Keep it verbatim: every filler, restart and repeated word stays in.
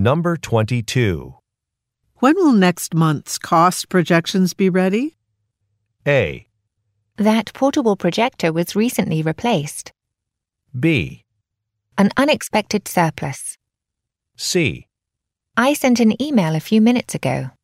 Number twenty-two. When will next month's cost projections be ready? A. That portable projector was recently replaced. B. An unexpected surplus. C. I sent an email a few minutes ago.